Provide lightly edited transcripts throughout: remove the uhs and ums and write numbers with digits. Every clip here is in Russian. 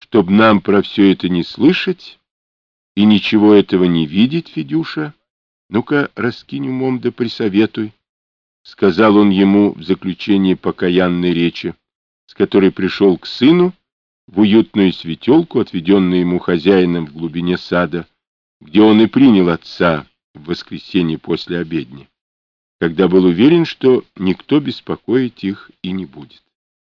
чтоб нам про все это не слышать и ничего этого не видеть, Федюша, ну-ка раскинь умом да присоветуй, — сказал он ему в заключение покаянной речи, с которой пришел к сыну в уютную светелку, отведенную ему хозяином в глубине сада, где он и принял отца в воскресенье после обедни, когда был уверен, что никто беспокоить их и не будет.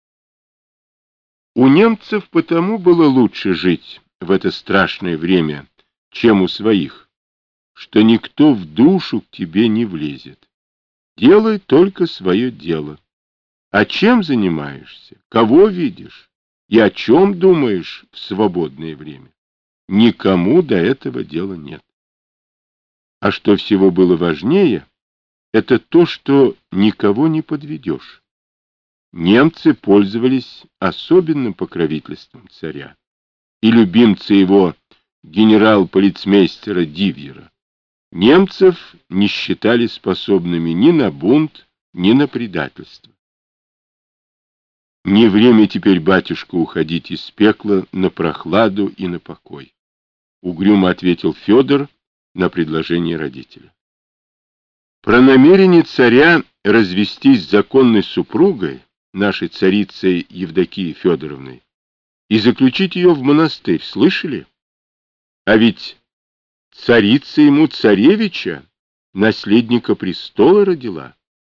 У немцев потому было лучше жить в это страшное время, чем у своих, что никто в душу к тебе не влезет. Делай только свое дело. А чем занимаешься, кого видишь и о чем думаешь в свободное время? Никому до этого дела нет. А что всего было важнее, это то, что никого не подведешь. Немцы пользовались особенным покровительством царя, и любимцы его, генерал-полицмейстера Дивьера, немцев не считали способными ни на бунт, ни на предательство. Не время теперь, батюшка, уходить из пекла на прохладу и на покой, — угрюмо ответил Федор на предложение родителя. Про намерение царя развестись с законной супругой, нашей царицей Евдокией Федоровной, и заключить ее в монастырь, слышали? А ведь царица ему царевича, наследника престола, родила.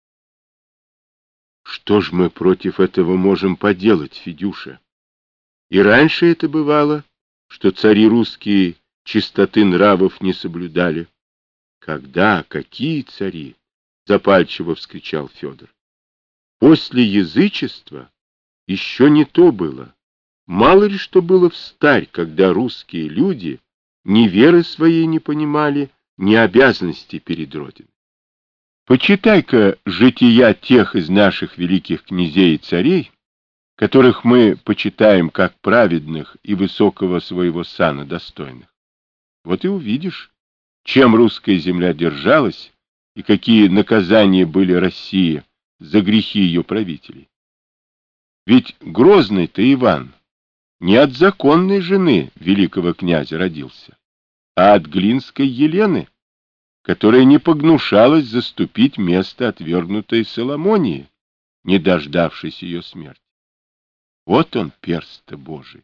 Что ж мы против этого можем поделать, Федюша? И раньше это бывало, что цари русские чистоты нравов не соблюдали. Когда? Какие цари? Запальчиво вскричал Федор. После язычества еще не то было. Мало ли что было встарь, когда русские люди ни веры своей не понимали, ни обязанностей перед Родиной. Почитай-ка жития тех из наших великих князей и царей, которых мы почитаем как праведных и высокого своего сана достойных. Вот и увидишь, чем русская земля держалась и какие наказания были России за грехи ее правителей. Ведь Грозный-то Иван не от законной жены великого князя родился, а от Глинской Елены, которая не погнушалась заступить место отвергнутой Соломонии, не дождавшись ее смерти. Вот он, перст-то Божий.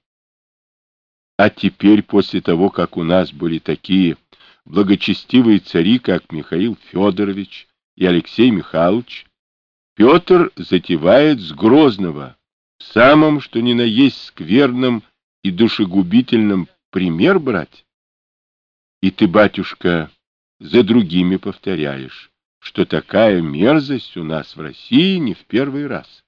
А теперь, после того, как у нас были такие благочестивые цари, как Михаил Федорович и Алексей Михайлович, Петр затевает с Грозного в самом, что ни на есть скверном и душегубительном пример брать. И ты, батюшка, за другими повторяешь, что такая мерзость у нас в России не в первый раз.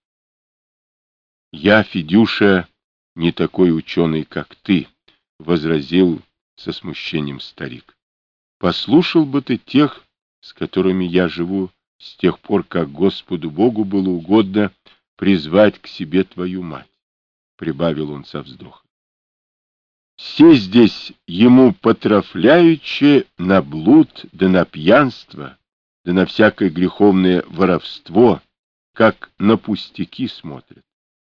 Я, Федюша, не такой ученый, как ты, — возразил со смущением старик. Послушал бы ты тех, с которыми я живу с тех пор, как Господу Богу было угодно призвать к себе твою мать, — прибавил он со вздохом. Все здесь ему потрафляючи на блуд, да на пьянство, да на всякое греховное воровство, как на пустяки смотрят.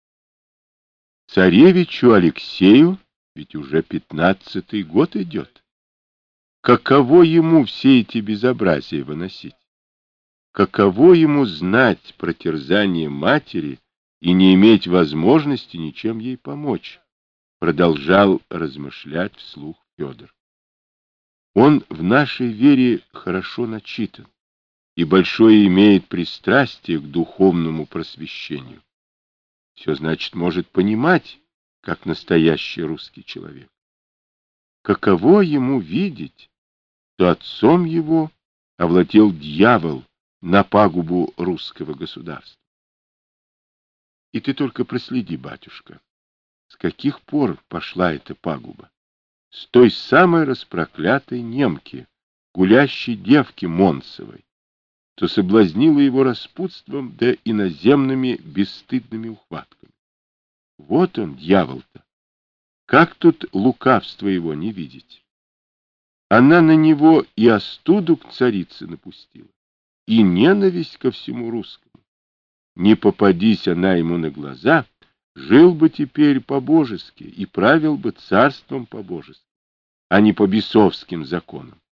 Царевичу Алексею ведь уже 15-й год идет. Каково ему все эти безобразия выносить? Каково ему знать про терзание матери и не иметь возможности ничем ей помочь? Продолжал размышлять вслух Федор. Он в нашей вере хорошо начитан и большое имеет пристрастие к духовному просвещению. Все, значит, может понимать, как настоящий русский человек. Каково ему видеть, что отцом его овладел дьявол на пагубу русского государства? И ты только проследи, батюшка, с каких пор пошла эта пагуба? С той самой распроклятой немки, гулящей девки Монцевой, что соблазнила его распутством да иноземными бесстыдными ухватками. Вот он, дьявол-то! Как тут лукавство его не видеть? Она на него и остуду к царице напустила, и ненависть ко всему русскому. Не попадись она ему на глаза, жил бы теперь по-божески и правил бы царством по-божески, а не по бесовским законам.